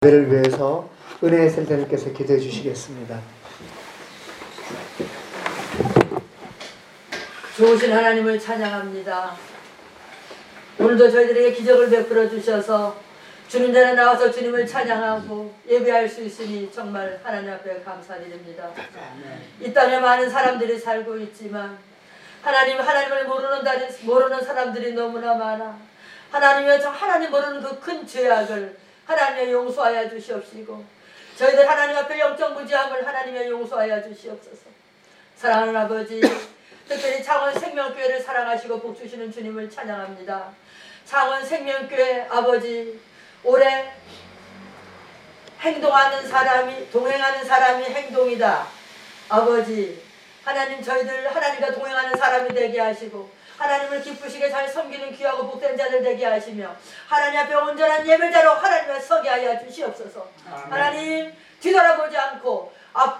를 위해서 은혜의 센터님께서 기도해 주시겠습니다. 좋으신 하나님을 찬양합니다. 오늘도 저희들에게 기적을 베풀어 주셔서 주는 자는 나와서 주님을 찬양하고 예배할 수 있으니 정말 하나님 앞에 감사드립니다. 이 땅에 많은 사람들이 살고 있지만 하나님을 모르는 사람들이 너무나 많아. 하나님 모르는 그 큰 죄악을 하나님의 용서하여 주시옵시고 저희들 하나님 앞에 영적 무지함을 하나님의 용서하여 주시옵소서. 사랑하는 아버지, 특별히 창원 생명교회를 사랑하시고 복주시는 주님을 찬양합니다. 창원 생명교회 아버지, 올해 동행하는 사람이 행동이다. 아버지, 하나님, 저희들 하나님과 동행하는 사람이 되게 하시고 하나님을 기쁘시게 잘 섬기는 귀하고 복된 자들 되게 하시며 하나님 앞에 온전한 예배자로 하나님을 서게 하여 주시옵소서. 아멘. 하나님, 뒤돌아보지 않고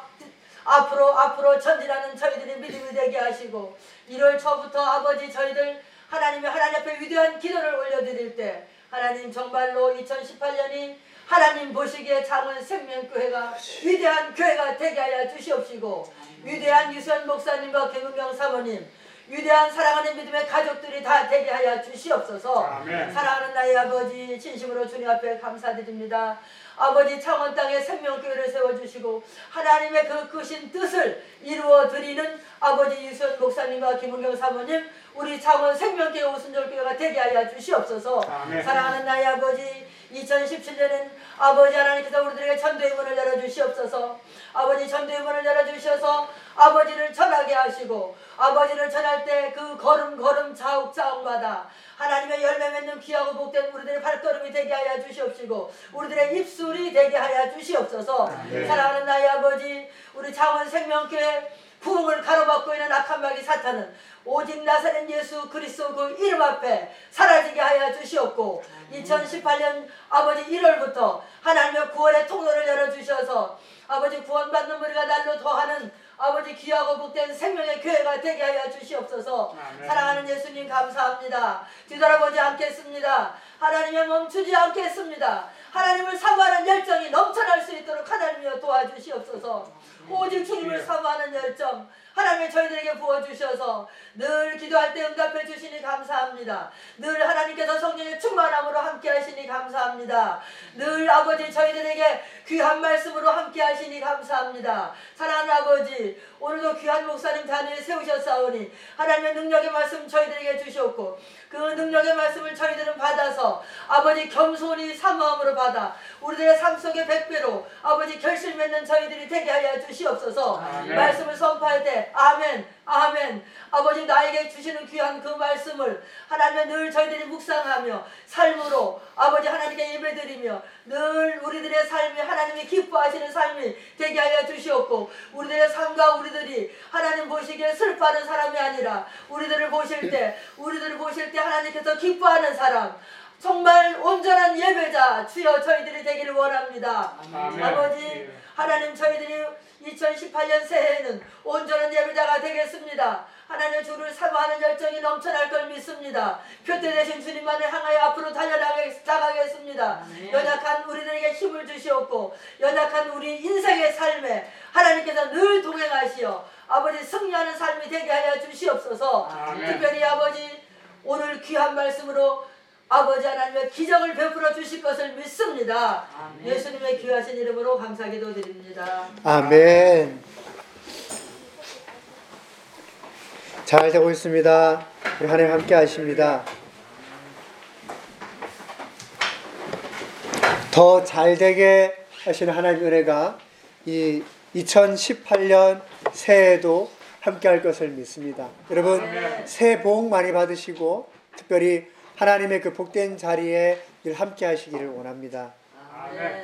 앞으로 전진하는 저희들의 믿음이 되게 하시고 1월 초부터 아버지, 저희들 하나님 앞에 위대한 기도를 올려드릴 때 하나님, 정말로 2018년이 하나님 보시기에 창원 생명교회가 위대한 교회가 되게 하여 주시옵시고 위대한 유수연 목사님과 김은경 사모님, 위대한 사랑하는 믿음의 가족들이 다 되게 하여 주시옵소서. 아멘. 사랑하는 나의 아버지, 진심으로 주님 앞에 감사드립니다. 아버지, 창원 땅에 생명교회를 세워주시고 하나님의 그 크신 뜻을 이루어드리는 아버지 유수연 목사님과 김은경 사모님, 우리 창원 생명교회 오순절교회가 되게 하여 주시옵소서. 아멘. 사랑하는 나의 아버지, 2017년엔 아버지 하나님께서 우리들에게 전도의 문을 열어주시옵소서. 아버지, 전도의 문을 열어주셔서 아버지를 전하게 하시고 아버지를 전할 때 그 걸음 자욱자욱마다 하나님의 열매 맺는 귀하고 복된 우리들의 발걸음이 되게 하여 주시옵시고 우리들의 입술이 되게 하여 주시옵소서. 네. 사랑하는 나의 아버지, 우리 창원 생명교회 부흥을 가로막고 있는 악한 마귀 사탄은 오직 나사렛 예수 그리스도 그 이름 앞에 사라지게 하여 주시옵고 2018년 아버지 1월부터 하나님의 구원의 통로를 열어주셔서 아버지, 구원받는 우리가 날로 더하는 아버지 귀하고 복된 생명의 교회가 되게 하여 주시옵소서. 아멘. 사랑하는 예수님 감사합니다. 뒤돌아보지 않겠습니다. 하나님의 멈추지 않겠습니다. 하나님을 사모하는 열정이 넘쳐날 수 있도록 하나님이여 도와주시옵소서. 오직 주님을 사모하는 열정 하나님이 저희들에게 부어주셔서 늘 기도할 때 응답해 주시니 감사합니다. 늘 하나님께서 성령의 충만함으로 함께 하시니 감사합니다. 늘 아버지, 저희들에게 귀한 말씀으로 함께 하시니 감사합니다. 사랑하는 아버지, 오늘도 귀한 목사님 자리에 세우셨사오니 하나님의 능력의 말씀 저희들에게 주셨고 그 능력의 말씀을 저희들은 받아서 아버지, 겸손히 사모함으로 받아 우리들의 삶 속에 100배로 아버지 결실 맺는 저희들이 되게 하여 주시옵소서. 아멘. 말씀을 선포할 때 아멘 아멘. 아버지, 나에게 주시는 귀한 그 말씀을 하나님 늘 저희들이 묵상하며 삶으로 아버지 하나님께 예배드리며 늘 우리들의 삶이 하나님이 기뻐하시는 삶이 되게 하여 주시옵고 우리들의 삶과 우리들이 하나님 보시기에 슬퍼하는 사람이 아니라 우리들을 보실 때 하나님께서 기뻐하는 사람, 정말 온전한 예배자 주여 저희들이 되기를 원합니다. 아멘. 아버지 하나님, 저희들이 2018년 새해에는 온전한 예배자가 되겠습니다. 하나님, 주를 사모하는 열정이 넘쳐날 걸 믿습니다. 표대 되신 주님만을 향하여 앞으로 달려나가겠습니다. 연약한 우리들에게 힘을 주시옵고 연약한 우리 인생의 삶에 하나님께서 늘 동행하시어 아버지 승리하는 삶이 되게 하여 주시옵소서. 아멘. 특별히 아버지, 오늘 귀한 말씀으로 아버지 하나님의 기적을 베풀어 주실 것을 믿습니다. 아멘. 예수님의 귀하신 이름으로 감사기도 드립니다. 아멘. 잘 되고 있습니다. 우리 하나님 함께 하십니다. 더 잘 되게 하시는 하나님의 은혜가 이 2018년 새해에도 함께 할 것을 믿습니다. 여러분, 아멘. 새해 복 많이 받으시고 특별히 하나님의 그 복된 자리에 늘 함께 하시기를 원합니다. 아멘.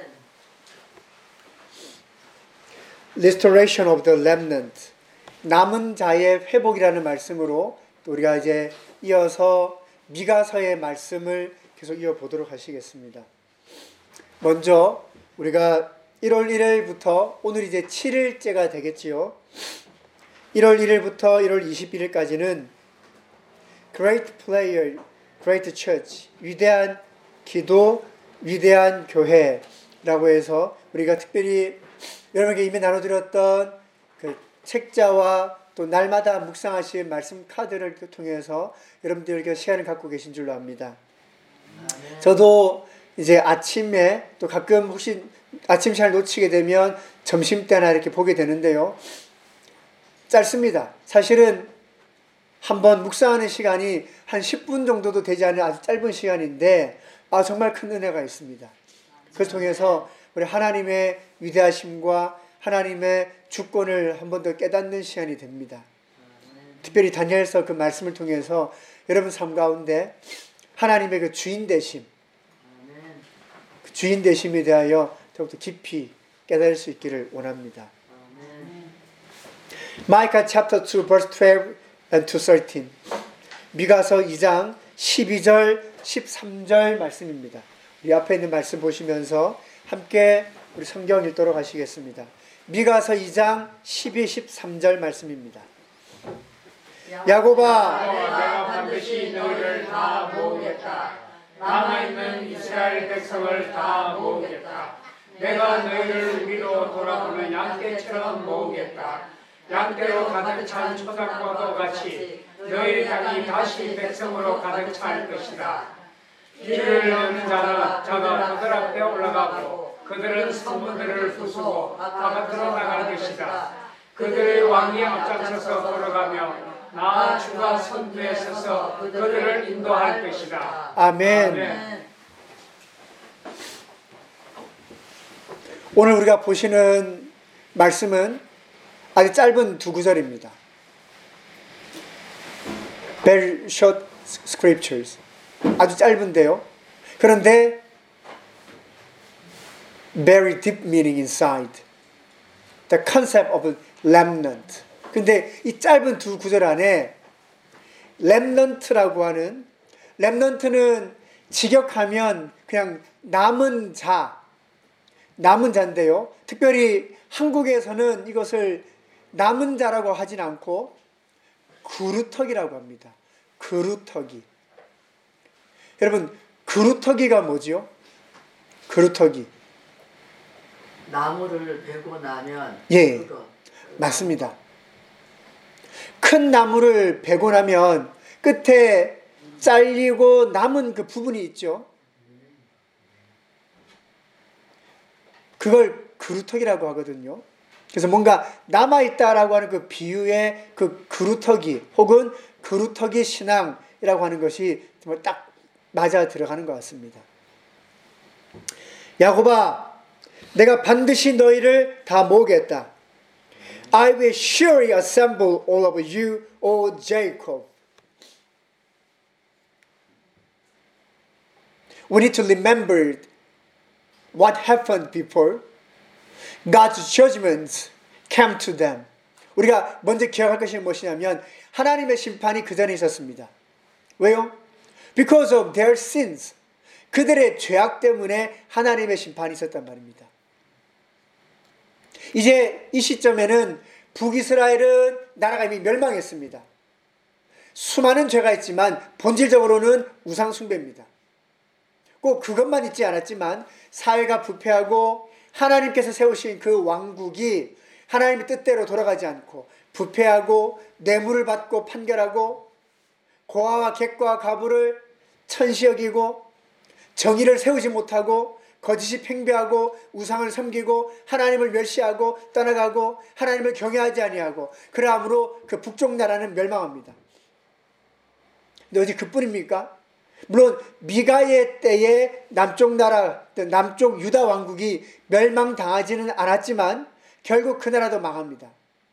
Restoration of the remnant, 남은 자의 회복이라는 말씀으로 우리가 이제 이어서 미가서의 말씀을 계속 이어보도록 하시겠습니다. 먼저 우리가 1월 1일부터 오늘 이제 7일째가 되겠지요. 1월 1일부터 1월 21일까지는 Great Prayer, Great Church, 위대한 기도, 위대한 교회, 라고 해서 우리가 특별히 여러분에게 이미 나눠드렸던 그 책자와 또 날마다 묵상하실 말씀 카드를 통해서 여러분들에게 시간을 갖고 계신 줄로 압니다. 저도 이제 아침에 또 가끔 혹시 아침 시간을 놓치게 되면 점심때나 이렇게 보게 되는데요. 짧습니다. 사실은 한번 묵상하는 시간이 한 10분 정도도 되지 않은 아주 짧은 시간인데 정말 큰 은혜가 있습니다. 그것을 통해서 우리 하나님의 위대하심과 하나님의 주권을 한 번 더 깨닫는 시간이 됩니다. 특별히 다니엘서 그 말씀을 통해서 여러분 삶 가운데 하나님의 그 주인 되심, 그 주인 되심에 대하여 더욱더 깊이 깨달을 수 있기를 원합니다. 마이카 chapter 2 verse 12 and to 13. 미가서 2장 12절 13절 말씀입니다. 우리 앞에 있는 말씀 보시면서 함께 우리 성경 읽도록 하시겠습니다. 미가서 2장 12, 13절 말씀입니다. 야곱아, 내가 반드시 너희를 다 모으겠다. 남아있는 이스라엘 백성을 다 모으겠다. 내가 너희를 우리로 돌아오는 양떼처럼 모으겠다. 양떼로 가득 찬 초장과도 같이 너희 땅이 다시 백성으로 가득 찰 것이다. 길을 얻는 자가 그들 앞에 올라가고 그들은 성문들을 부수고 바깥으로 나갈 것이다. 그들의 왕이 앞장서서 걸어가며 나 주가 선두에 서서 그들을 인도할 것이다. 아멘. 아멘. 오늘 우리가 보시는 말씀은 아주 짧은 두 구절입니다. Very short scriptures. 아주 짧은데요. 그런데 very deep meaning inside. The concept of a remnant. 근데 이 짧은 두 구절 안에 remnant라고 하는, remnant는 직역하면 그냥 남은 자인데요. 특별히 한국에서는 이것을 남은 자라고 하진 않고 그루터기라고 합니다. 그루터기. 여러분, 그루터기가 뭐지요? 그루터기. 나무를 베고 나면 예, 그거. 맞습니다. 큰 나무를 베고 나면 끝에 잘리고 남은 그 부분이 있죠. 그걸 그루터기라고 하거든요. 그래서 뭔가 남아있다라고 하는 그 비유의 그 그루터기 혹은 그루터기 신앙이라고 하는 것이 정말 딱 맞아 들어가는 것 같습니다. 야곱아, 내가 반드시 너희를 다 모으겠다. I will surely assemble all of you, O Jacob. We need to remember what happened before. God's judgments came to them. 우리가 먼저 기억할 것이 무엇이냐면 하나님의 심판이 그 전에 있었습니다. 왜요? Because of their sins. 그들의 죄악 때문에 하나님의 심판이 있었단 말입니다. 이제 이 시점에는 북이스라엘은 나라가 이미 멸망했습니다. 수많은 죄가 있지만 본질적으로는 우상 숭배입니다. 꼭 그것만 있지 않았지만 사회가 부패하고 하나님께서 세우신 그 왕국이 하나님의 뜻대로 돌아가지 않고 부패하고 뇌물을 받고 판결하고 고아와 객과 가부를 천시 여기고 정의를 세우지 못하고 거짓이 팽배하고 우상을 섬기고 하나님을 멸시하고 떠나가고 하나님을 경외하지 아니하고 그러함으로 그 북쪽 나라는 멸망합니다. 근데 어디 그뿐입니까? 물론 미가의 때에 남쪽 나라, 남쪽 유다 왕국이 멸망당하지는 않았지만 결국 그 나라도 망합니다.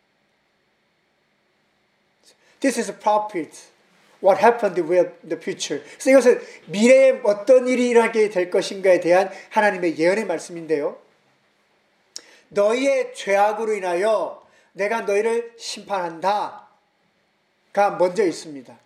This is a prophet. What happened with the future. 그래서 이것은 미래에 어떤 일이 일어나게 될 것인가에 대한 하나님의 예언의 말씀인데요. 너희의 죄악으로 인하여 내가 너희를 심판한다. 가 먼저 있습니다.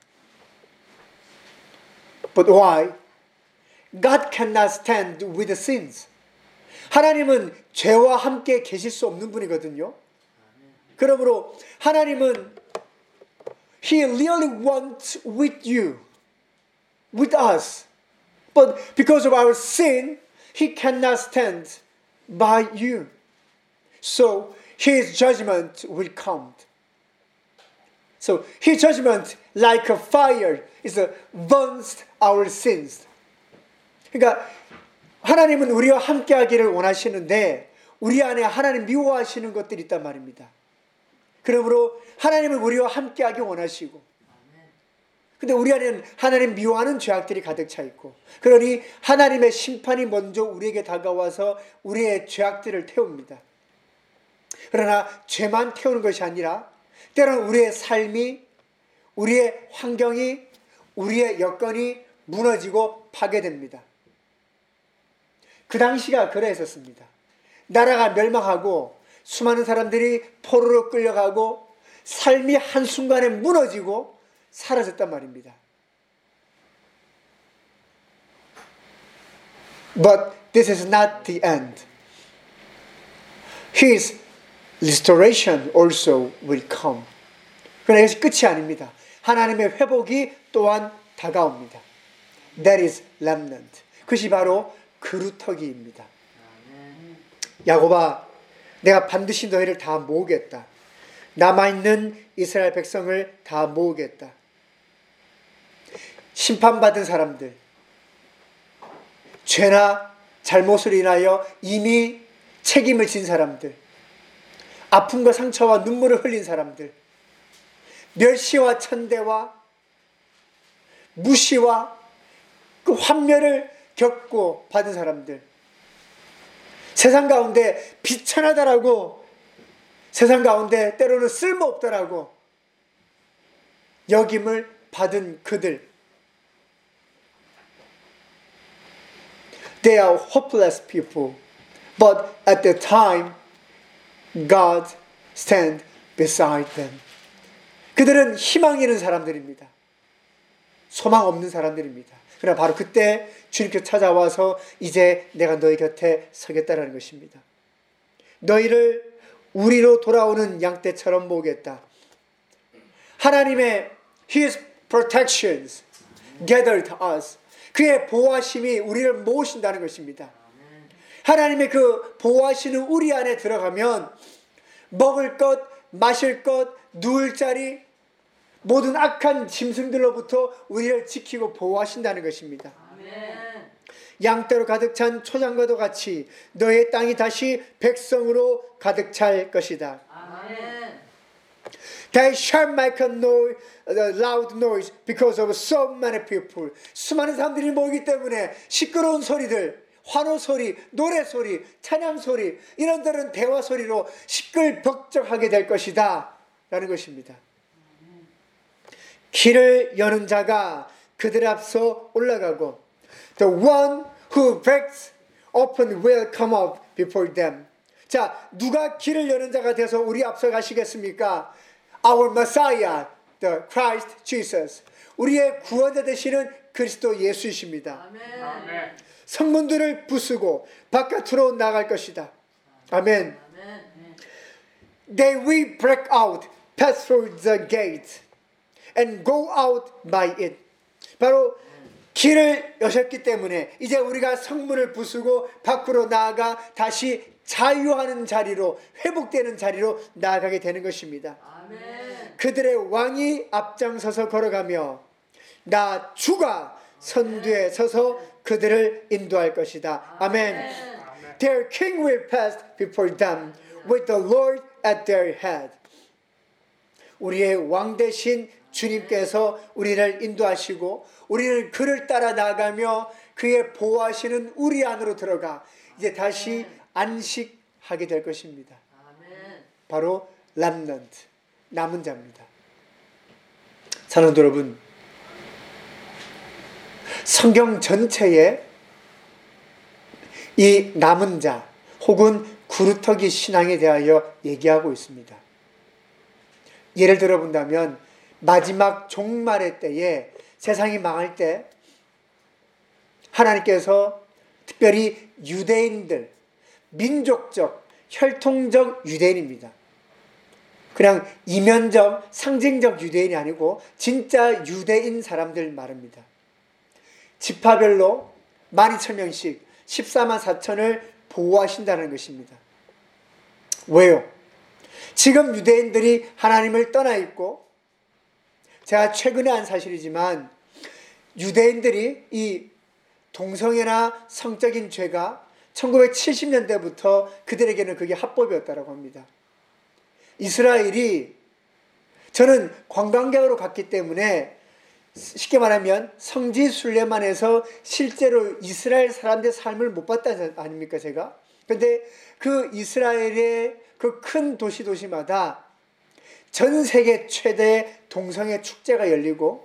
But why? God cannot stand with the sins. 하나님은 죄와 함께 계실 수 없는 분이거든요. 그러므로 하나님은 He really wants with you, with us. But because of our sin, He cannot stand by you. So his judgment will come. So his judgment like a fire is burns our sins. 그러니까 하나님은 우리와 함께 하기를 원하시는데 우리 안에 하나님 미워하시는 것들이 있단 말입니다. 그러므로 하나님은 우리와 함께 하기 원하시고 근데 우리 안에는 하나님 미워하는 죄악들이 가득 차 있고 그러니 하나님의 심판이 먼저 우리에게 다가와서 우리의 죄악들을 태웁니다. 그러나 죄만 태우는 것이 아니라 때로는 우리의 삶이 우리의 환경이 우리의 여건이 무너지고 파괴됩니다. 그 당시가 그랬었습니다. 나라가 멸망하고 수많은 사람들이 포로로 끌려가고 삶이 한순간에 무너지고 사라졌단 말입니다. But this is not the end. His restoration also will come. 그러나 이것이 끝이 아닙니다. 하나님의 회복이 또한 다가옵니다. That is remnant. 그것이 바로 그루터기입니다. 야곱아, 내가 반드시 너희를 다 모으겠다. 남아있는 이스라엘 백성을 다 모으겠다. 심판받은 사람들, 죄나 잘못으로 인하여 이미 책임을 진 사람들, 아픔과 상처와 눈물을 흘린 사람들, 멸시와 천대와 무시와 그 환멸을 겪고 받은 사람들, 세상 가운데 비천하다라고, 세상 가운데 때로는 쓸모없다라고 여김을 받은 그들, They are hopeless people, but at the time God stand beside them. 그들은 희망 잃은 사람들입니다. 소망 없는 사람들입니다. 그러나 바로 그때 주님께서 찾아와서 이제 내가 너희 곁에 서겠다라는 것입니다. 너희를 우리로 돌아오는 양떼처럼 모으겠다. 하나님의 His protections gathered us. 그의 보호하심이 우리를 모으신다는 것입니다. 하나님의 그 보호하시는 우리 안에 들어가면 먹을 것, 마실 것, 누울 자리, 모든 악한 짐승들로부터 우리를 지키고 보호하신다는 것입니다. 아멘. 양떼로 가득 찬 초장과도 같이 너의 땅이 다시 백성으로 가득 찰 것이다. 아멘. They shall make a loud noise because of so many people. 수많은 사람들이 모이기 때문에 시끄러운 소리들, 환호 소리, 노래 소리, 찬양 소리, 이런들은 대화 소리로 시끌벅적하게 될 것이다 라는 것입니다. 길을 여는 자가 그들 앞서 올라가고 The one who breaks open will come up before them. 자, 누가 길을 여는 자가 돼서 우리 앞서 가시겠습니까? Our Messiah, the Christ Jesus. 우리의 구원자 되시는 그리스도 예수이십니다. 아멘. 아멘. 성문들을 부수고 바깥으로 나갈 것이다. 아멘. 아멘. They will break out, pass through the gate, and go out by it. 바로 길을 여셨기 때문에 이제 우리가 성문을 부수고 밖으로 나아가 다시 자유하는 자리로, 회복되는 자리로 나아가게 되는 것입니다. 아멘. 그들의 왕이 앞장서서 걸어가며 나 주가 선두에 서서 그들을 인도할 것이다. 아멘. Their king will pass before them with the Lord at their head. 우리의 왕 되신 주님께서 우리를 인도하시고 우리는 그를 따라 나가며 그의 보호하시는 우리 안으로 들어가 이제 다시 안식하게 될 것입니다. 아멘. 바로 remnant, 남은 자입니다. 사랑하는 여러분, 성경 전체에 이 남은 자 혹은 구루터기 신앙에 대하여 얘기하고 있습니다. 예를 들어 본다면 마지막 종말의 때에 세상이 망할 때 하나님께서 특별히 유대인들, 민족적, 혈통적 유대인입니다. 그냥 이면적, 상징적 유대인이 아니고 진짜 유대인 사람들 말입니다. 지파별로 12,000명씩 14만 4천을 보호하신다는 것입니다. 왜요? 지금 유대인들이 하나님을 떠나 있고, 제가 최근에 한 사실이지만 유대인들이 이 동성애나 성적인 죄가 1970년대부터 그들에게는 그게 합법이었다고 합니다. 이스라엘이, 저는 관광객으로 갔기 때문에 쉽게 말하면 성지 순례만해서 실제로 이스라엘 사람들의 삶을 못 봤다 아닙니까 제가? 근데 그 이스라엘의 그 큰 도시마다 전 세계 최대의 동성애 축제가 열리고,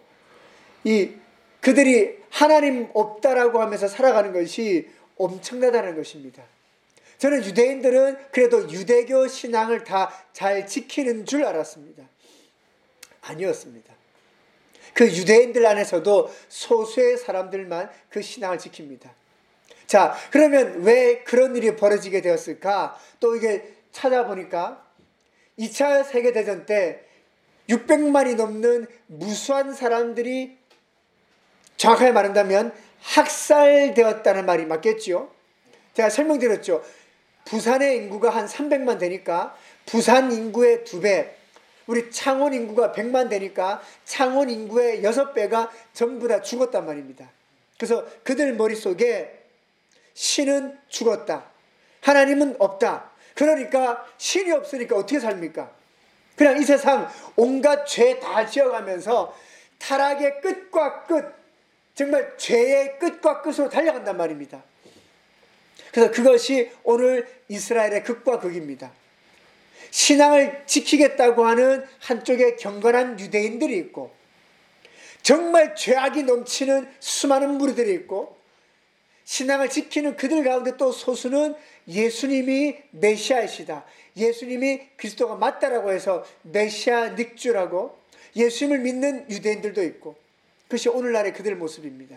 그들이 하나님 없다라고 하면서 살아가는 것이 엄청나다는 것입니다. 저는 유대인들은 그래도 유대교 신앙을 다 잘 지키는 줄 알았습니다. 아니었습니다. 그 유대인들 안에서도 소수의 사람들만 그 신앙을 지킵니다. 자, 그러면 왜 그런 일이 벌어지게 되었을까? 또 이게 찾아보니까 2차 세계대전 때 600만이 넘는 무수한 사람들이, 정확하게 말한다면 학살되었다는 말이 맞겠죠? 제가 설명드렸죠. 부산의 인구가 한 300만 되니까 부산 인구의 2배, 우리 창원 인구가 100만 되니까 창원 인구의 6배가 전부 다 죽었단 말입니다. 그래서 그들 머릿속에 신은 죽었다, 하나님은 없다. 그러니까 신이 없으니까 어떻게 삽니까? 그냥 이 세상 온갖 죄 다 지어가면서 타락의 끝과 끝, 정말 죄의 끝과 끝으로 달려간단 말입니다. 그래서 그것이 오늘 이스라엘의 극과 극입니다. 신앙을 지키겠다고 하는 한쪽에 경건한 유대인들이 있고, 정말 죄악이 넘치는 수많은 무리들이 있고, 신앙을 지키는 그들 가운데 또 소수는 예수님이 메시아이시다, 예수님이 그리스도가 맞다라고 해서 메시아 닉주라고 예수님을 믿는 유대인들도 있고, 그것이 오늘날의 그들의 모습입니다.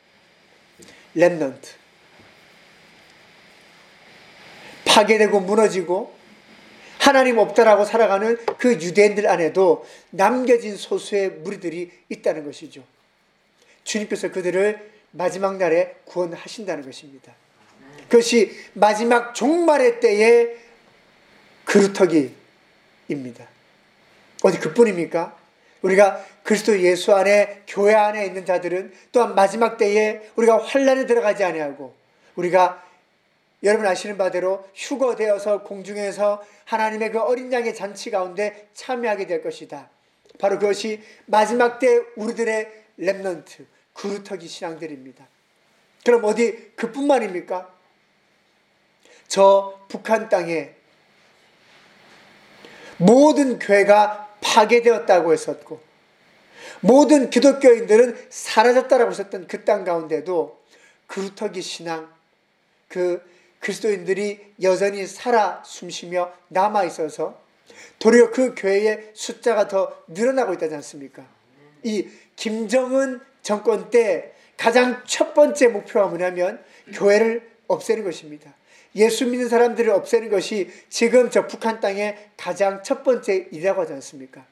렘넌트, 파괴되고 무너지고 하나님 없다라고 살아가는 그 유대인들 안에도 남겨진 소수의 무리들이 있다는 것이죠. 주님께서 그들을 마지막 날에 구원하신다는 것입니다. 그것이 마지막 종말의 때의 그루터기입니다. 어디 그뿐입니까? 우리가 그리스도 예수 안에, 교회 안에 있는 자들은 또한 마지막 때에 우리가 환난에 들어가지 아니하고, 우리가 여러분 아시는 바대로 휴거되어서 공중에서 하나님의 그 어린 양의 잔치 가운데 참여하게 될 것이다. 바로 그것이 마지막 때 우리들의 렘넌트, 그루터기 신앙들입니다. 그럼 어디 그뿐만입니까? 저 북한 땅에 모든 교회가 파괴되었다고 했었고, 모든 기독교인들은 사라졌다라고 했었던 그 땅 가운데도 그루터기 신앙, 그 그리스도인들이 여전히 살아 숨쉬며 남아있어서 도리어 그 교회의 숫자가 더 늘어나고 있다지 않습니까? 이 김정은 정권 때 가장 첫 번째 목표가 뭐냐면 교회를 없애는 것입니다. 예수 믿는 사람들을 없애는 것이 지금 저 북한 땅의 가장 첫 번째 일이라고 하지 않습니까?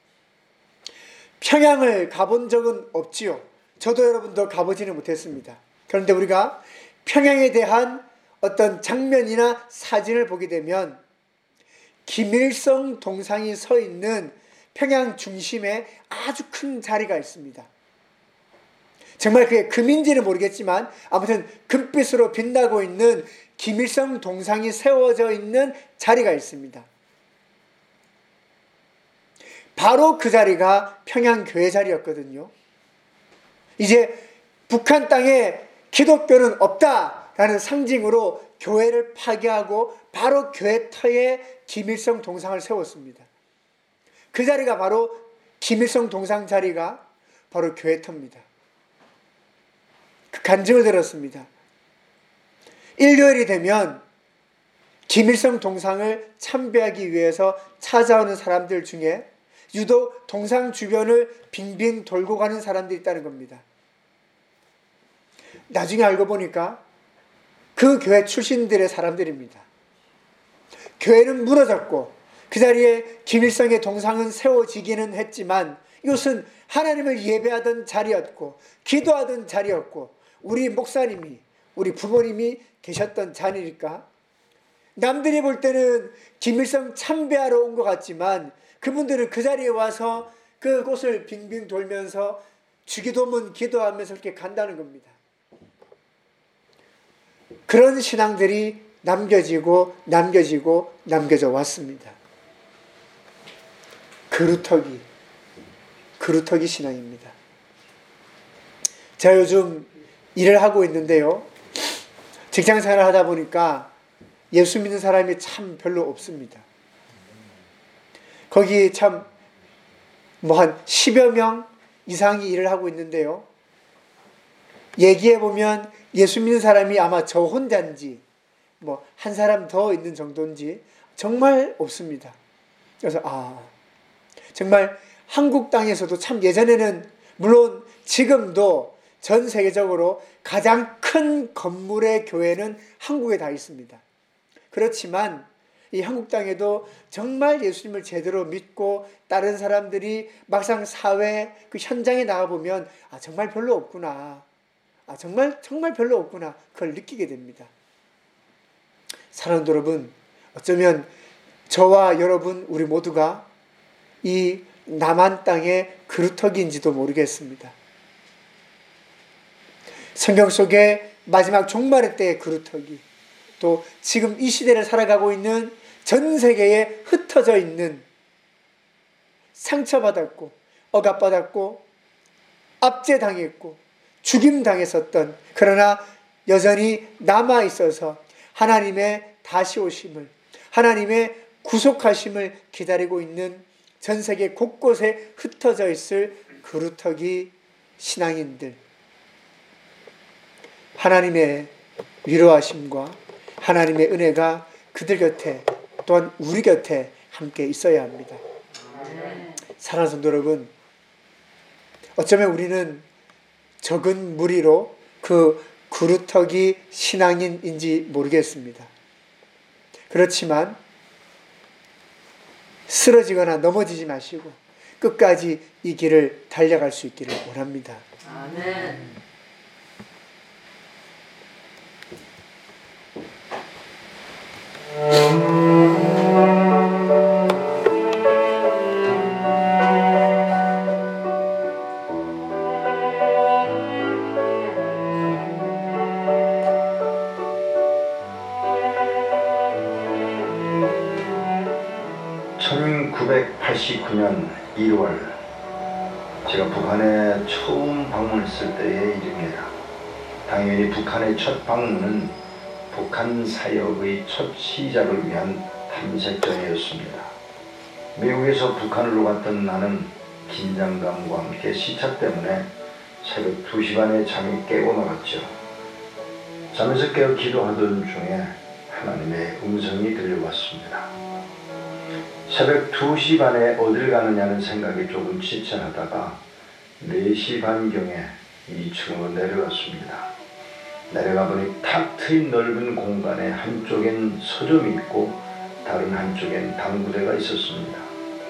평양을 가본 적은 없지요. 저도 여러분도 가보지는 못했습니다. 그런데 우리가 평양에 대한 어떤 장면이나 사진을 보게 되면 김일성 동상이 서 있는 평양 중심에 아주 큰 자리가 있습니다. 정말 그게 금인지는 모르겠지만 아무튼 금빛으로 빛나고 있는 김일성 동상이 세워져 있는 자리가 있습니다. 바로 그 자리가 평양교회 자리였거든요. 이제 북한 땅에 기독교는 없다라는 상징으로 교회를 파괴하고 바로 교회 터에 김일성 동상을 세웠습니다. 그 자리가 바로 김일성 동상 자리가 바로 교회 터입니다. 그 간증을 들었습니다. 일요일이 되면 김일성 동상을 참배하기 위해서 찾아오는 사람들 중에 유독 동상 주변을 빙빙 돌고 가는 사람들이 있다는 겁니다. 나중에 알고 보니까 그 교회 출신들의 사람들입니다. 교회는 무너졌고 그 자리에 김일성의 동상은 세워지기는 했지만 이것은 하나님을 예배하던 자리였고 기도하던 자리였고 우리 목사님이, 우리 부모님이 계셨던 자리일까? 남들이 볼 때는 김일성 참배하러 온 것 같지만 그분들은 그 자리에 와서 그곳을 빙빙 돌면서 주기도문 기도하면서 이렇게 간다는 겁니다. 그런 신앙들이 남겨지고 남겨져 왔습니다. 그루터기 신앙입니다. 제가 요즘 일을 하고 있는데요. 직장생활을 하다 보니까 예수 믿는 사람이 참 별로 없습니다. 거기 참 한 10여 명 이상이 일을 하고 있는데요. 얘기해보면 예수 믿는 사람이 아마 저 혼자인지 한 사람 더 있는 정도인지 정말 없습니다. 그래서 정말 한국 땅에서도 참 예전에는 물론 지금도 전 세계적으로 가장 큰 건물의 교회는 한국에 다 있습니다. 그렇지만 이 한국 땅에도 정말 예수님을 제대로 믿고 다른 사람들이 막상 사회 그 현장에 나가보면 정말 별로 없구나. 정말 별로 없구나. 그걸 느끼게 됩니다. 사랑하는 여러분, 어쩌면 저와 여러분 우리 모두가 이 남한 땅의 그루터기인지도 모르겠습니다. 성경 속에 마지막 종말의 때의 그루터기, 또 지금 이 시대를 살아가고 있는 전 세계에 흩어져 있는 상처받았고 억압받았고 압제당했고 죽임당했었던, 그러나 여전히 남아있어서 하나님의 다시 오심을, 하나님의 구속하심을 기다리고 있는 전 세계 곳곳에 흩어져 있을 그루터기 신앙인들, 하나님의 위로하심과 하나님의 은혜가 그들 곁에, 또한 우리 곁에 함께 있어야 합니다. 사랑하는 성도 여러분, 어쩌면 우리는 적은 무리로 그 그루터기 신앙인인지 모르겠습니다. 그렇지만 쓰러지거나 넘어지지 마시고 끝까지 이 길을 달려갈 수 있기를 원합니다. 아멘. (1989년 1월) 제가 북한에 처음 방문했을 때의 일입니다. 당연히 북한의 첫 방문은 북한 사역의 첫 시작을 위한 탐색전이었습니다. 미국에서 북한으로 갔던 나는 긴장감과 함께 시차 때문에 새벽 2시 반에 잠이 깨고 나갔죠. 잠에서 깨어 기도하던 중에 하나님의 음성이 들려왔습니다. 새벽 2시 반에 어딜 가느냐는 생각이 조금 지체하다가 4시 반경에 2층으로 내려갔습니다. 내려가 보니 탁 트인 넓은 공간에 한쪽엔 서점이 있고 다른 한쪽엔 당구대가 있었습니다.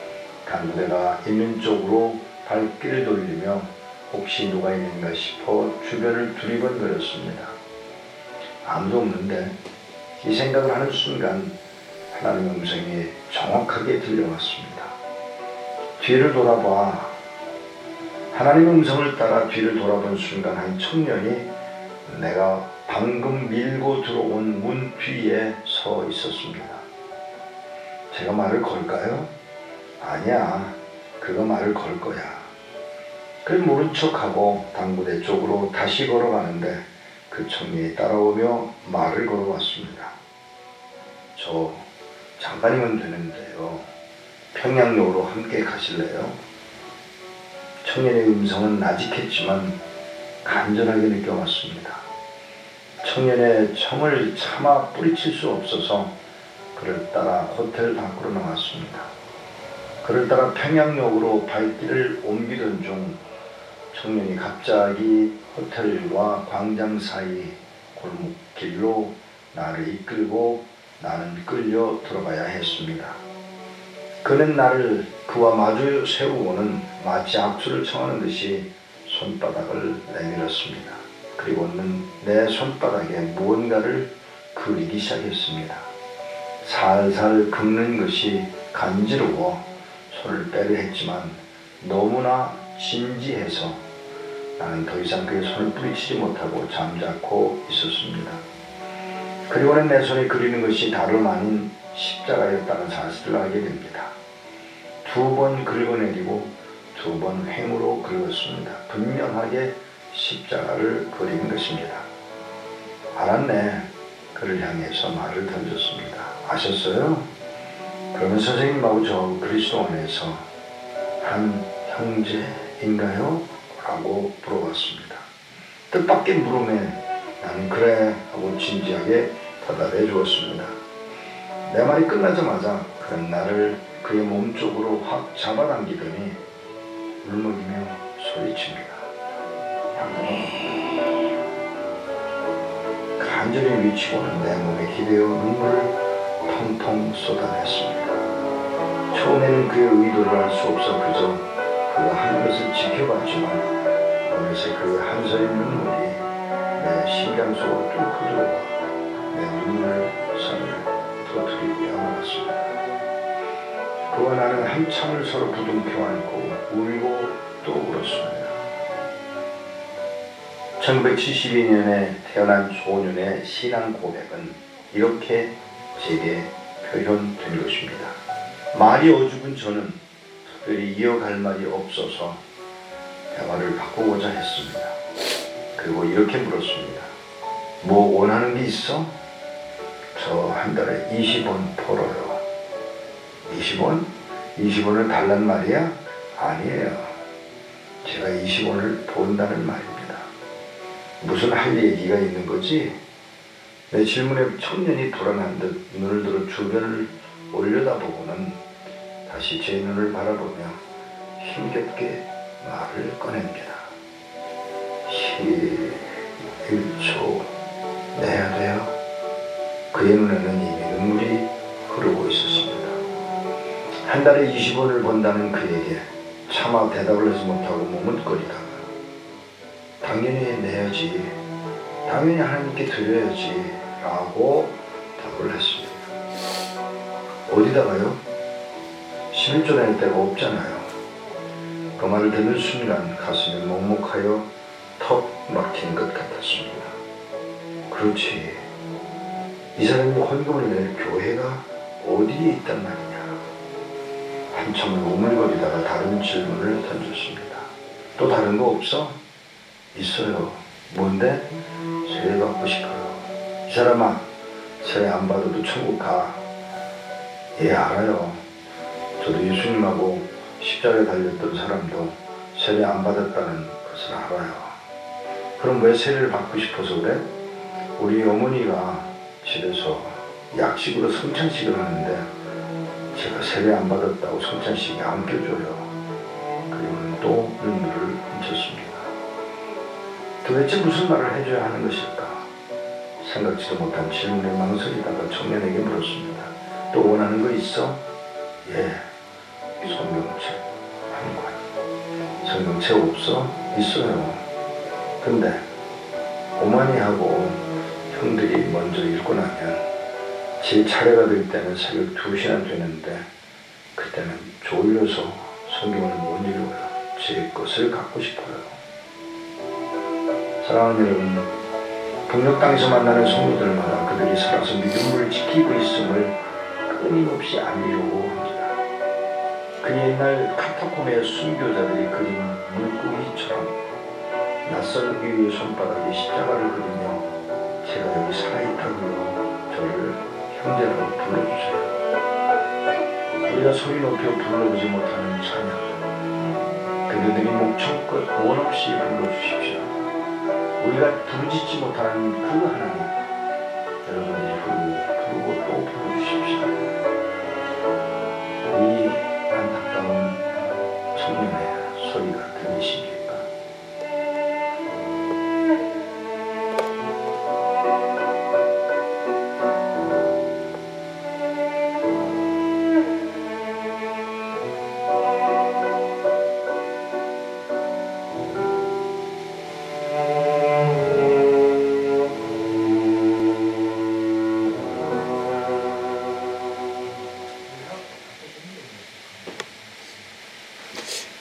당구대가 있는 쪽으로 발길을 돌리며 혹시 누가 있는가 싶어 주변을 두리번거렸습니다. 아무도 없는데 이 생각을 하는 순간 하나님의 음성이 정확하게 들려왔습니다. 뒤를 돌아봐. 하나님의 음성을 따라 뒤를 돌아본 순간 한 청년이 내가 방금 밀고 들어온 문 뒤에 서 있었습니다. 제가 말을 걸까요? 아니야, 그거 말을 걸 거야. 그래 모른 척하고 당구대 쪽으로 다시 걸어가는데 그 청년이 따라오며 말을 걸어왔습니다. 저 잠깐이면 되는데요, 평양역으로 함께 가실래요? 청년의 음성은 나직했지만 간절하게 느껴왔습니다. 청년의 청을 차마 뿌리칠 수 없어서 그를 따라 호텔 밖으로 나왔습니다. 그를 따라 평양역으로 발길을 옮기던 중 청년이 갑자기 호텔과 광장 사이 골목길로 나를 이끌고 나는 끌려 들어가야 했습니다. 그는 나를 그와 마주 세우고는 마치 악수를 청하는 듯이 손바닥을 내밀었습니다. 그리고는 내 손바닥에 무언가를 그리기 시작했습니다. 살살 긁는 것이 간지러워 손을 빼려 했지만 너무나 진지해서 나는 더 이상 그의 손을 뿌리치지 못하고 잠자코 있었습니다. 그리고는 내 손이 그리는 것이 다름 아닌 십자가였다는 사실을 알게 됩니다. 2번 긁어내리고 2번 횡으로 긁었습니다. 분명하게 십자가를 그린 것입니다. 알았네. 그를 향해서 말을 던졌습니다. 아셨어요? 그러면 선생님하고 저 그리스도 안에서 한 형제인가요? 라고 물어봤습니다. 뜻밖의 물음에 나는 그래 하고 진지하게 대답해 주었습니다. 내 말이 끝나자마자 그는 나를 그의 몸쪽으로 확 잡아당기더니 울먹이며 소리칩니다. 간절히 위치고는 내 몸에 기대어 눈물을 펑펑 쏟아냈습니다. 처음에는 그의 의도를 알 수 없어 그저 그가 하는 것을 지켜봤지만 어느새 그의 한서의 눈물이 내 심장 속으로 뚫고 들어와 내 눈물선을 터뜨리고 말았습니다. 그와 나는 한참을 서로 부둥켜 안고 울고 또 울었습니다. 1972년에 태어난 소년의 신앙 고백은 이렇게 제게 표현된 것입니다. 말이 어죽은 저는 특별히 이어갈 말이 없어서 대화를 바꾸고자 했습니다. 그리고 이렇게 물었습니다. 뭐 원하는 게 있어? 저 한 달에 20원 벌어요. 20원? 20원을 달란 말이야? 아니에요. 제가 20원을 본다는 말입니다. 무슨 할 얘기가 있는 거지? 내 질문에 청년이 돌아난 듯 눈을 들어 주변을 올려다보고는 다시 제 눈을 바라보며 힘겹게 말을 꺼냅니다. 1초 내야 돼요? 그의 눈에는 이미 눈물이 흐르고 있었습니다. 한 달에 20원을 번다는 그에게 차마 대답을 하지 못하고 머뭇거리다가 당연히 내야지, 당연히 하나님께 드려야지 라고 답을 했습니다. 어디다가요? 11조 낼 데가 없잖아요. 그 말을 듣는 순간 가슴이 먹먹하여 턱 막힌 것 같았습니다. 그렇지, 이 사람이 헌금을 낼 교회가 어디에 있단 말이냐. 한참을 오물거리다가 다른 질문을 던졌습니다. 또 다른 거 없어? 있어요. 뭔데? 세례 받고 싶어요. 이 사람아, 세례 안 받아도 천국 가. 예, 알아요. 저도 예수님하고 십자가에 달렸던 사람도 세례 안 받았다는 것을 알아요. 그럼 왜 세례를 받고 싶어서 그래? 우리 어머니가 집에서 약식으로 성찬식을 하는데 제가 세례 안 받았다고 성찬식에 안 껴줘요. 그리고는 또 눈물을 훔쳤습니다. 도대체 무슨 말을 해줘야 하는 것일까? 생각지도 못한 질문에 망설이다가 청년에게 물었습니다. 또 원하는 거 있어? 예, 성경책 한 권. 성경책 없어? 있어요. 근데 어머니하고 형들이 먼저 읽고 나면 제 차례가 될 때는 새벽 2시나 되는데 그때는 졸려서 성경을 못 읽어요. 제 것을 갖고 싶어요. 사랑하는 여러분, 북녘 땅에서 만나는 성도들마다 그들이 살아서 믿음을 지키고 있음을 끊임없이 알리려고 합니다. 그 옛날 카타콤의 순교자들이 그린 물고기처럼 낯선 이의 손바닥에 십자가를 그리며 제가 여기 살아있다고요. 저를 형제라고 불러주세요. 우리가 소리 높여 불러보지 못하는 찬양, 그들이 목청껏 원 없이 불러주십시오. 우리가 부르짖지 못하는 그 하나님, 여러분이 부르고 또 불러주십시오. 이 안타까운 청년의 소리가 들리십니까?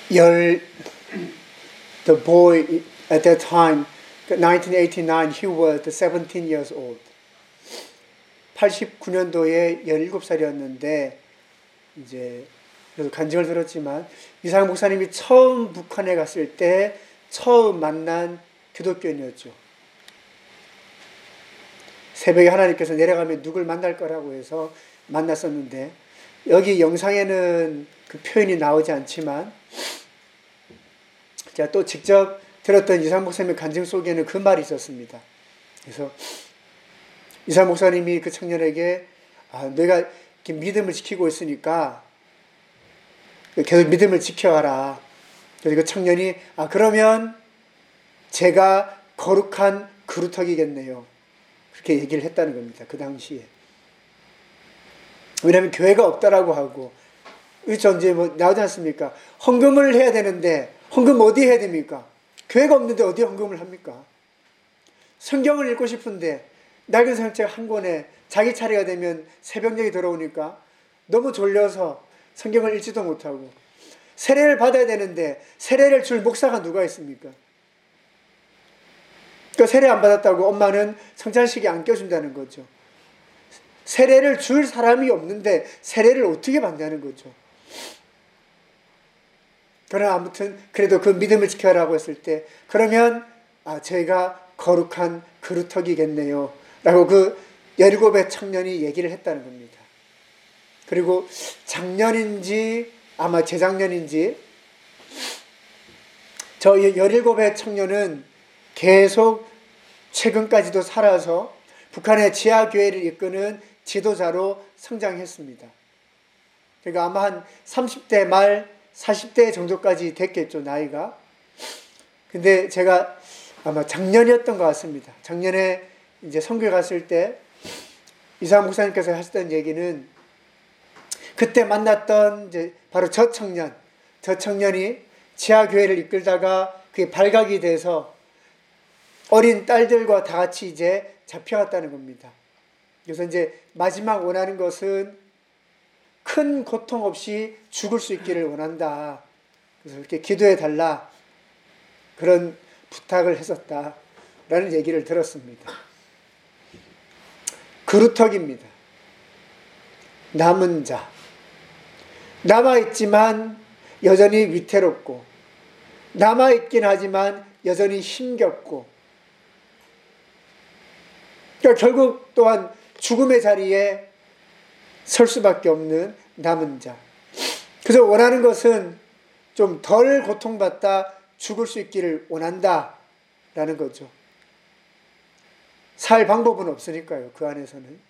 the boy at that time, 1989, he was 17 years old. 89년도에 17살이었는데 이제 그래서 간증을 들었지만 이상한 목사님이 처음 북한에 갔을 때 처음 만난 기독교인이었죠. 새벽에 하나님께서 내려가면 누굴 만날 거라고 해서 만났었는데 여기 영상에는 그 표현이 나오지 않지만 제가 또 직접 들었던 이상 목사님의 간증 속에는 그 말이 있었습니다. 그래서 이상 목사님이 그 청년에게 내가 이렇게 믿음을 지키고 있으니까 계속 믿음을 지켜가라. 그래서 그 청년이 그러면 제가 거룩한 그루터기겠네요. 그렇게 얘기를 했다는 겁니다. 그 당시에. 왜냐하면 교회가 없다라고 하고 그렇죠. 이제 뭐 나오지 않습니까? 헌금을 해야 되는데 헌금 어디 해야 됩니까? 교회가 없는데 어디 헌금을 합니까? 성경을 읽고 싶은데 낡은 성경 한 권에 자기 차례가 되면 새벽녘이 들어오니까 너무 졸려서 성경을 읽지도 못하고 세례를 받아야 되는데 세례를 줄 목사가 누가 있습니까? 그러니까 세례 안 받았다고 엄마는 성찬식에 안 껴준다는 거죠. 세례를 줄 사람이 없는데 세례를 어떻게 받냐는 거죠. 그러나 아무튼 그래도 그 믿음을 지켜라고 했을 때 그러면 저희가 거룩한 그루터기겠네요 라고 그 17의 청년이 얘기를 했다는 겁니다. 그리고 작년인지 아마 재작년인지 저 17의 청년은 계속 최근까지도 살아서 북한의 지하교회를 이끄는 지도자로 성장했습니다. 그러니까 아마 한 30대 말 40대 정도까지 됐겠죠, 나이가. 근데 제가 아마 작년이었던 것 같습니다. 작년에 이제 선교에 갔을 때 이상 목사님께서 하셨던 얘기는 그때 만났던 이제 바로 저 청년이 지하교회를 이끌다가 그게 발각이 돼서 어린 딸들과 다 같이 이제 잡혀갔다는 겁니다. 그래서 이제 마지막 원하는 것은 큰 고통 없이 죽을 수 있기를 원한다. 그래서 이렇게 기도해 달라. 그런 부탁을 했었다라는 얘기를 들었습니다. 그루터기입니다. 남은 자. 남아있지만 여전히 위태롭고 남아있긴 하지만 여전히 힘겹고 그러니까 결국 또한 죽음의 자리에 설 수밖에 없는 남은 자. 그래서 원하는 것은 좀 덜 고통받다 죽을 수 있기를 원한다라는 거죠. 살 방법은 없으니까요. 그 안에서는.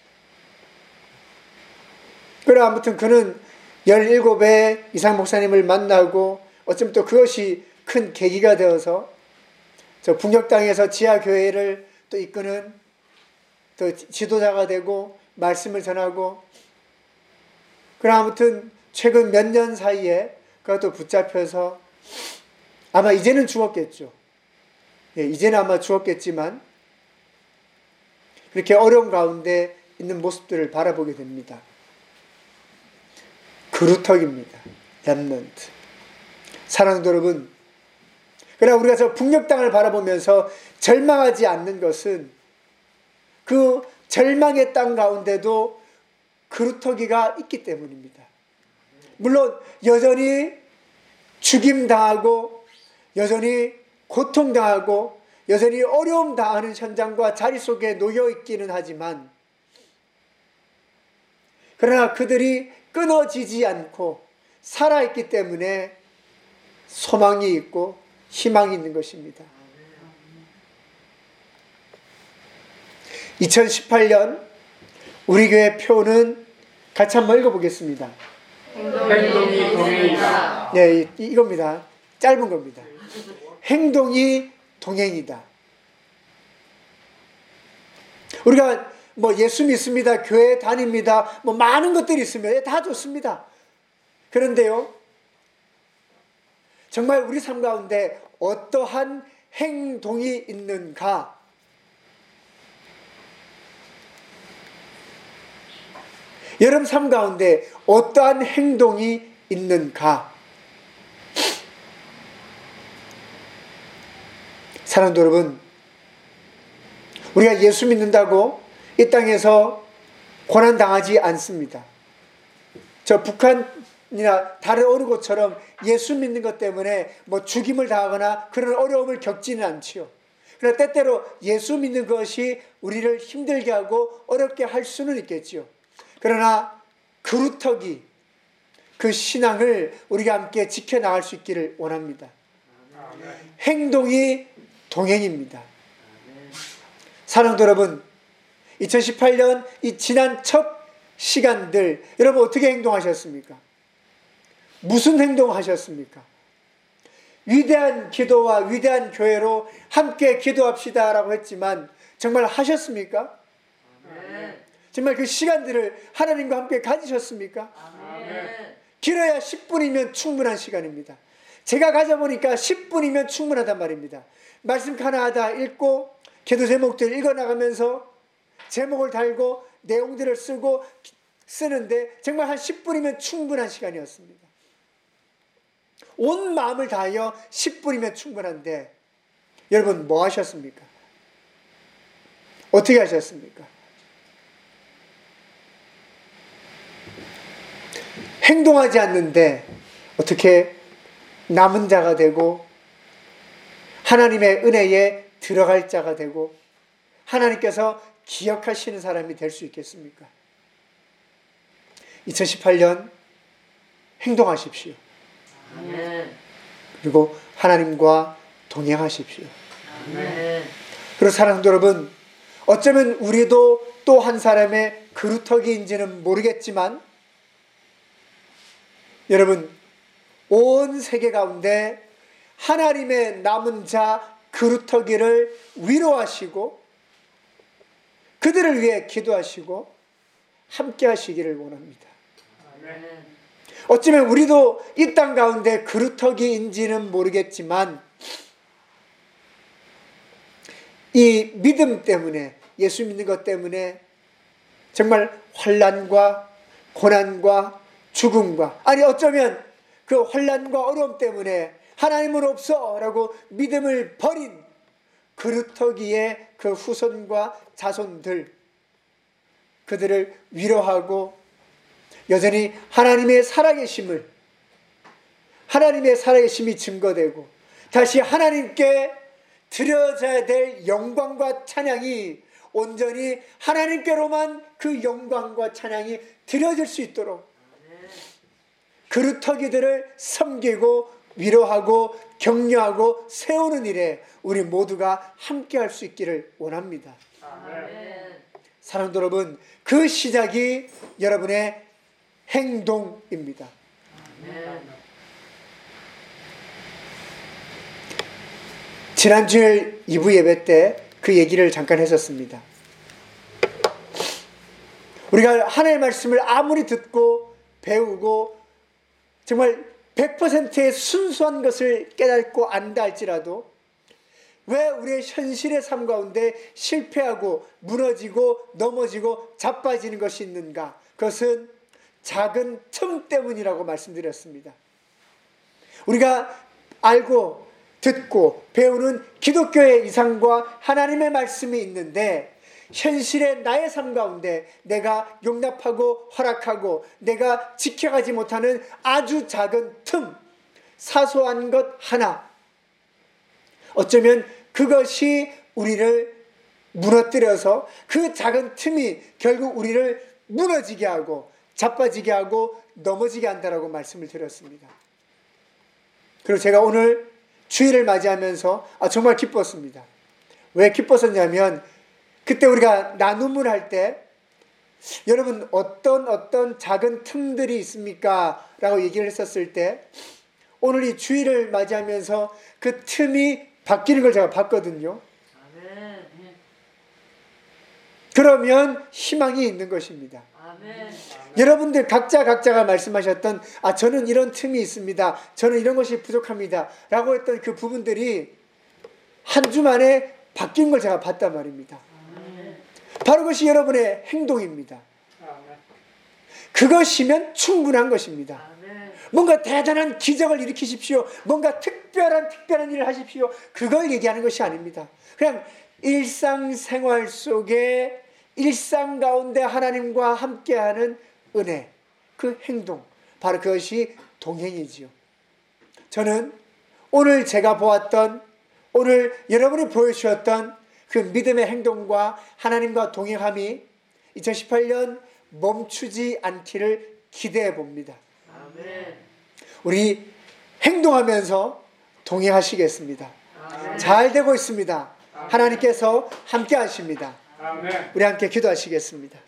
그러나 아무튼 그는 17의 이상 목사님을 만나고 어쩌면 또 그것이 큰 계기가 되어서 저 북녘 땅에서 지하교회를 또 이끄는 또 지도자가 되고 말씀을 전하고 그러나 아무튼 최근 몇 년 사이에 그것도 붙잡혀서 아마 이제는 죽었겠죠. 예, 이제는 아마 죽었겠지만 그렇게 어려운 가운데 있는 모습들을 바라보게 됩니다. 그루터기입니다. 렘넌트. 사랑하는 여러분, 그러나 우리가 저 북녘 땅을 바라보면서 절망하지 않는 것은 그 절망의 땅 가운데도 그루터기가 있기 때문입니다. 물론 여전히 죽임당하고 여전히 고통당하고 여전히 어려움 당하는 현장과 자리 속에 놓여 있기는 하지만 그러나 그들이 끊어지지 않고 살아있기 때문에 소망이 있고 희망이 있는 것입니다. 2018년 우리 교회 표는 같이 한번 읽어보겠습니다. 행동이 동행이다. 네, 이겁니다. 짧은 겁니다. 행동이 동행이다. 우리가 뭐 예수 믿습니다. 교회 다닙니다. 뭐 많은 것들이 있으면 다 좋습니다. 그런데요, 정말 우리 삶 가운데 어떠한 행동이 있는가? 여러분 삶 가운데 어떠한 행동이 있는가? 사랑하는 여러분, 우리가 예수 믿는다고 이 땅에서 고난당하지 않습니다. 저 북한이나 다른 어느 곳처럼 예수 믿는 것 때문에 뭐 죽임을 당하거나 그런 어려움을 겪지는 않지요. 그러나 때때로 예수 믿는 것이 우리를 힘들게 하고 어렵게 할 수는 있겠지요. 그러나 그루터기, 그 신앙을 우리가 함께 지켜나갈 수 있기를 원합니다. 행동이 동행입니다. 사랑하는 여러분, 2018년 이 지난 첫 시간들 여러분 어떻게 행동하셨습니까? 무슨 행동하셨습니까? 위대한 기도와 위대한 교회로 함께 기도합시다 라고 했지만 정말 하셨습니까? 정말 그 시간들을 하나님과 함께 가지셨습니까? 길어야 10분이면 충분한 시간입니다. 제가 가져보니까 10분이면 충분하단 말입니다. 말씀 하나하나 읽고 기도 제목들 읽어나가면서 제목을 달고 내용들을 쓰는데 정말 한 10분이면 충분한 시간이었습니다. 온 마음을 다하여 10분이면 충분한데 여러분 뭐 하셨습니까? 어떻게 하셨습니까? 행동하지 않는데 어떻게 남은 자가 되고 하나님의 은혜에 들어갈 자가 되고 하나님께서 기억하시는 사람이 될 수 있겠습니까? 2018년 행동하십시오. 그리고 하나님과 동행하십시오. 그리고 사랑하는 여러분, 어쩌면 우리도 또 한 사람의 그루터기인지는 모르겠지만 여러분, 온 세계 가운데 하나님의 남은 자 그루터기를 위로하시고 그들을 위해 기도하시고 함께 하시기를 원합니다. 어쩌면 우리도 이 땅 가운데 그루터기인지는 모르겠지만 이 믿음 때문에, 예수 믿는 것 때문에 정말 환난과 고난과 죽음과, 아니 어쩌면 그 환난과 어려움 때문에 하나님은 없어 라고 믿음을 버린 그루터기의 그 후손과 자손들, 그들을 위로하고 여전히 하나님의 살아계심이 증거되고 다시 하나님께 드려져야 될 영광과 찬양이 온전히 하나님께로만 그 영광과 찬양이 드려질 수 있도록 그루터기들을 섬기고 위로하고 격려하고 세우는 일에 우리 모두가 함께 할 수 있기를 원합니다. 사랑하는 여러분, 그 시작이 여러분의 행동입니다. 지난 주일 2부 예배 때 그 얘기를 잠깐 했었습니다. 우리가 하나님의 말씀을 아무리 듣고 배우고 정말 100%의 순수한 것을 깨닫고 안다 할지라도 왜 우리의 현실의 삶 가운데 실패하고 무너지고 넘어지고 자빠지는 것이 있는가? 그것은 작은 틈 때문이라고 말씀드렸습니다. 우리가 알고 듣고 배우는 기독교의 이상과 하나님의 말씀이 있는데 현실의 나의 삶 가운데 내가 용납하고 허락하고 내가 지켜가지 못하는 아주 작은 틈, 사소한 것 하나, 어쩌면 그것이 우리를 무너뜨려서 그 작은 틈이 결국 우리를 무너지게 하고 자빠지게 하고 넘어지게 한다라고 말씀을 드렸습니다. 그리고 제가 오늘 주일을 맞이하면서 정말 기뻤습니다. 왜 기뻤었냐면 그때 우리가 나눔을 할 때 여러분 어떤 작은 틈들이 있습니까? 라고 얘기를 했었을 때 오늘 이 주일을 맞이하면서 그 틈이 바뀌는 걸 제가 봤거든요. 그러면 희망이 있는 것입니다. 여러분들 각자가 말씀하셨던 저는 이런 틈이 있습니다. 저는 이런 것이 부족합니다. 라고 했던 그 부분들이 한 주 만에 바뀐 걸 제가 봤단 말입니다. 바로 그것이 여러분의 행동입니다. 그것이면 충분한 것입니다. 뭔가 대단한 기적을 일으키십시오. 뭔가 특별한 일을 하십시오. 그걸 얘기하는 것이 아닙니다. 그냥 일상생활 속에 일상 가운데 하나님과 함께하는 은혜, 그 행동, 바로 그것이 동행이지요. 저는 오늘 제가 보았던, 오늘 여러분이 보여주셨던 그 믿음의 행동과 하나님과 동행함이 2018년 멈추지 않기를 기대해 봅니다. 아멘. 우리 행동하면서 동행하시겠습니다. 잘 되고 있습니다. 하나님께서 함께 하십니다. 아멘. 우리 함께 기도하시겠습니다.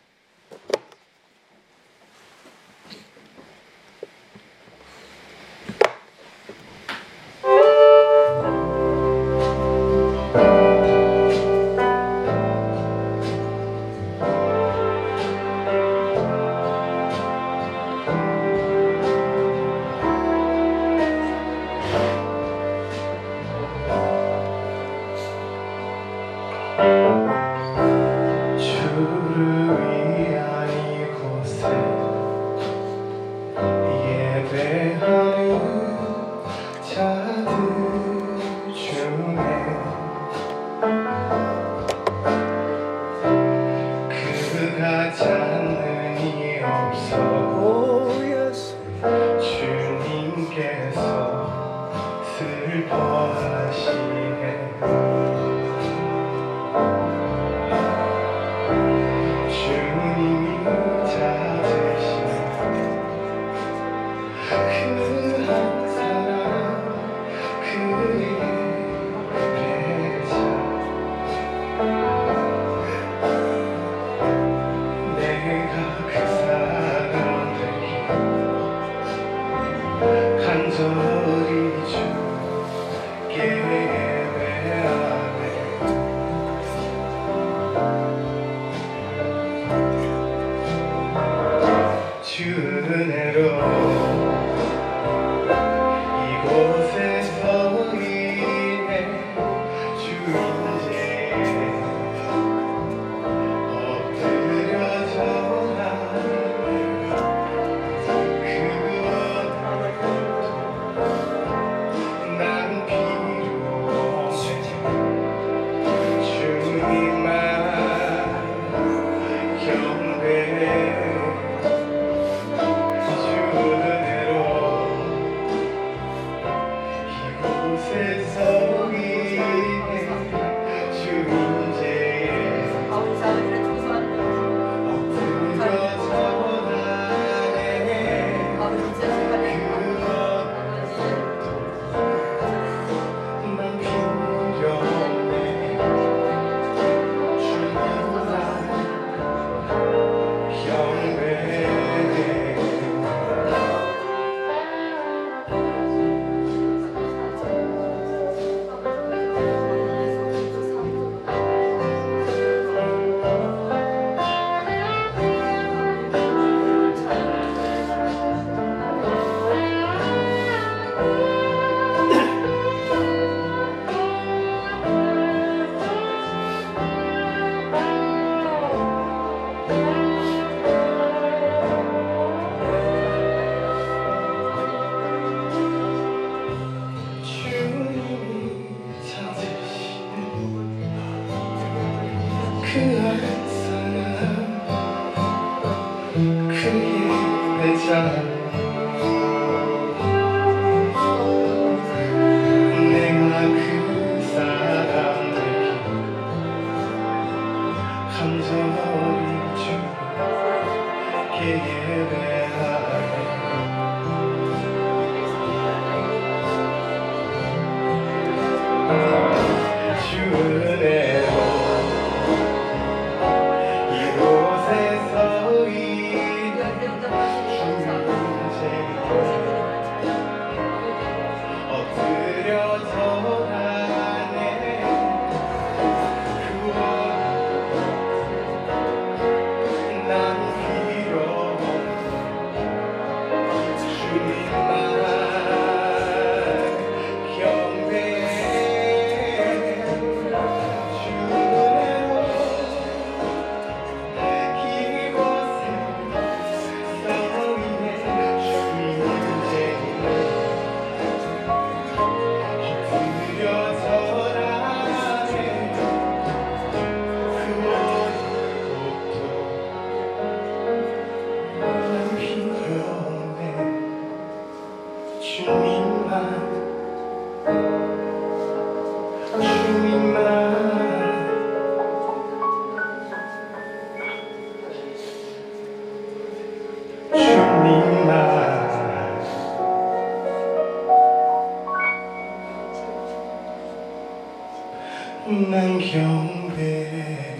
주님만 난 경배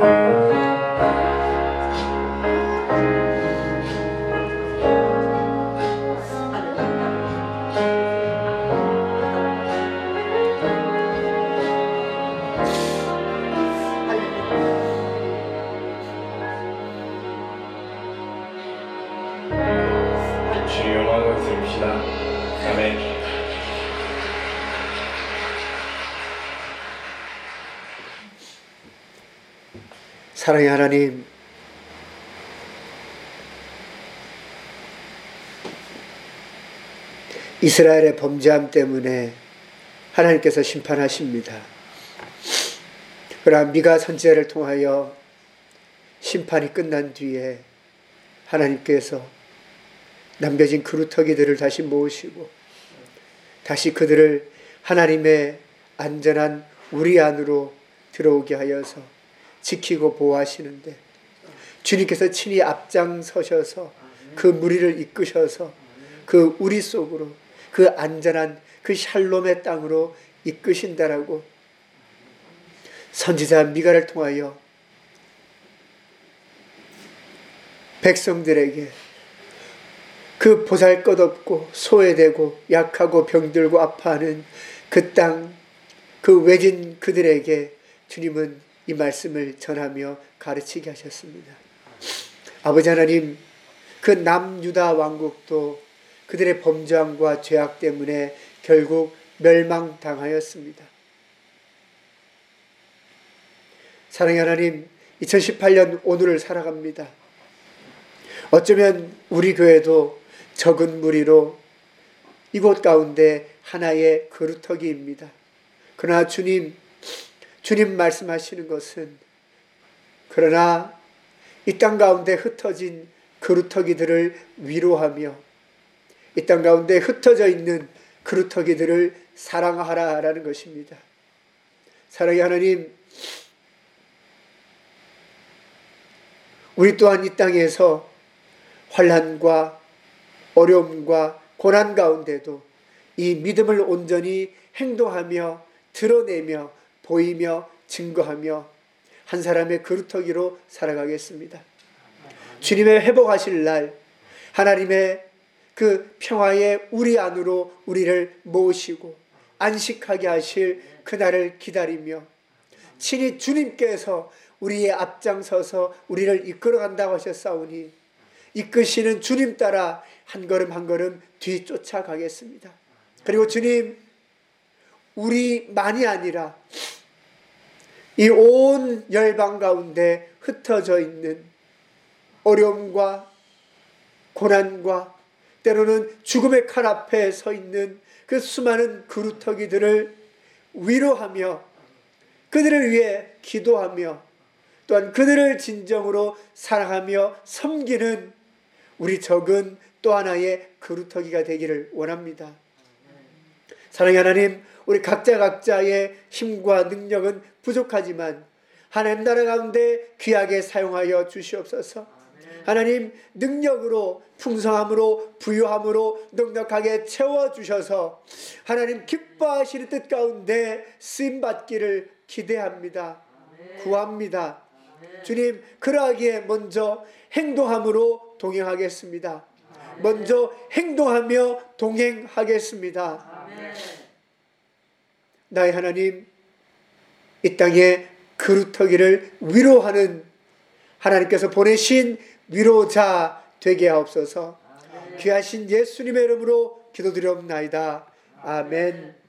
주님 영광을 드립시다. 아멘. 사랑의 하나님, 이스라엘의 범죄함 때문에 하나님께서 심판하십니다. 그러나 미가 선지자를 통하여 심판이 끝난 뒤에 하나님께서 남겨진 그루터기들을 다시 모으시고 다시 그들을 하나님의 안전한 우리 안으로 들어오게 하여서 지키고 보호하시는데, 주님께서 친히 앞장서셔서 그 무리를 이끄셔서 그 우리 속으로, 그 안전한 그 샬롬의 땅으로 이끄신다라고 선지자 미가를 통하여 백성들에게 그 보잘것없고 소외되고 약하고 병들고 아파하는 그 땅, 그 외진 그들에게 주님은 이 말씀을 전하며 가르치게 하셨습니다. 아버지 하나님, 그 남유다 왕국도 그들의 범죄함과 죄악 때문에 결국 멸망당하였습니다. 사랑의 하나님, 2018년 오늘을 살아갑니다. 어쩌면 우리 교회도 적은 무리로 이곳 가운데 하나의 그루터기입니다. 그러나 주님 말씀하시는 것은, 그러나 이 땅 가운데 흩어진 그루터기들을 위로하며 이 땅 가운데 흩어져 있는 그루터기들을 사랑하라라는 것입니다. 사랑의 하나님, 우리 또한 이 땅에서 환난과 어려움과 고난 가운데도 이 믿음을 온전히 행동하며 드러내며 보이며 증거하며 한 사람의 그루터기로 살아가겠습니다. 주님의 회복하실 날, 하나님의 그 평화의 우리 안으로 우리를 모으시고 안식하게 하실 그날을 기다리며 친히 주님께서 우리의 앞장서서 우리를 이끌어간다고 하셨사오니 이끄시는 주님 따라 한 걸음 한 걸음 뒤쫓아가겠습니다. 그리고 주님, 우리만이 아니라 이 온 열방 가운데 흩어져 있는 어려움과 고난과 때로는 죽음의 칼 앞에 서 있는 그 수많은 그루터기들을 위로하며 그들을 위해 기도하며 또한 그들을 진정으로 사랑하며 섬기는 우리 적은 또 하나의 그루터기가 되기를 원합니다. 사랑의 하나님, 우리 각자의 힘과 능력은 부족하지만 하나님 나라 가운데 귀하게 사용하여 주시옵소서. 하나님, 능력으로 풍성함으로 부유함으로 넉넉하게 채워주셔서 하나님 기뻐하시는 뜻 가운데 쓰임받기를 기대합니다. 구합니다. 주님, 그러하기에 먼저 행동함으로 동행하겠습니다. 먼저 행동하며 동행하겠습니다. 나의 하나님, 이 땅에 그루터기를 위로하는 하나님께서 보내신 위로자 되게 하옵소서. 귀하신 예수님의 이름으로 기도드리옵나이다. 아멘.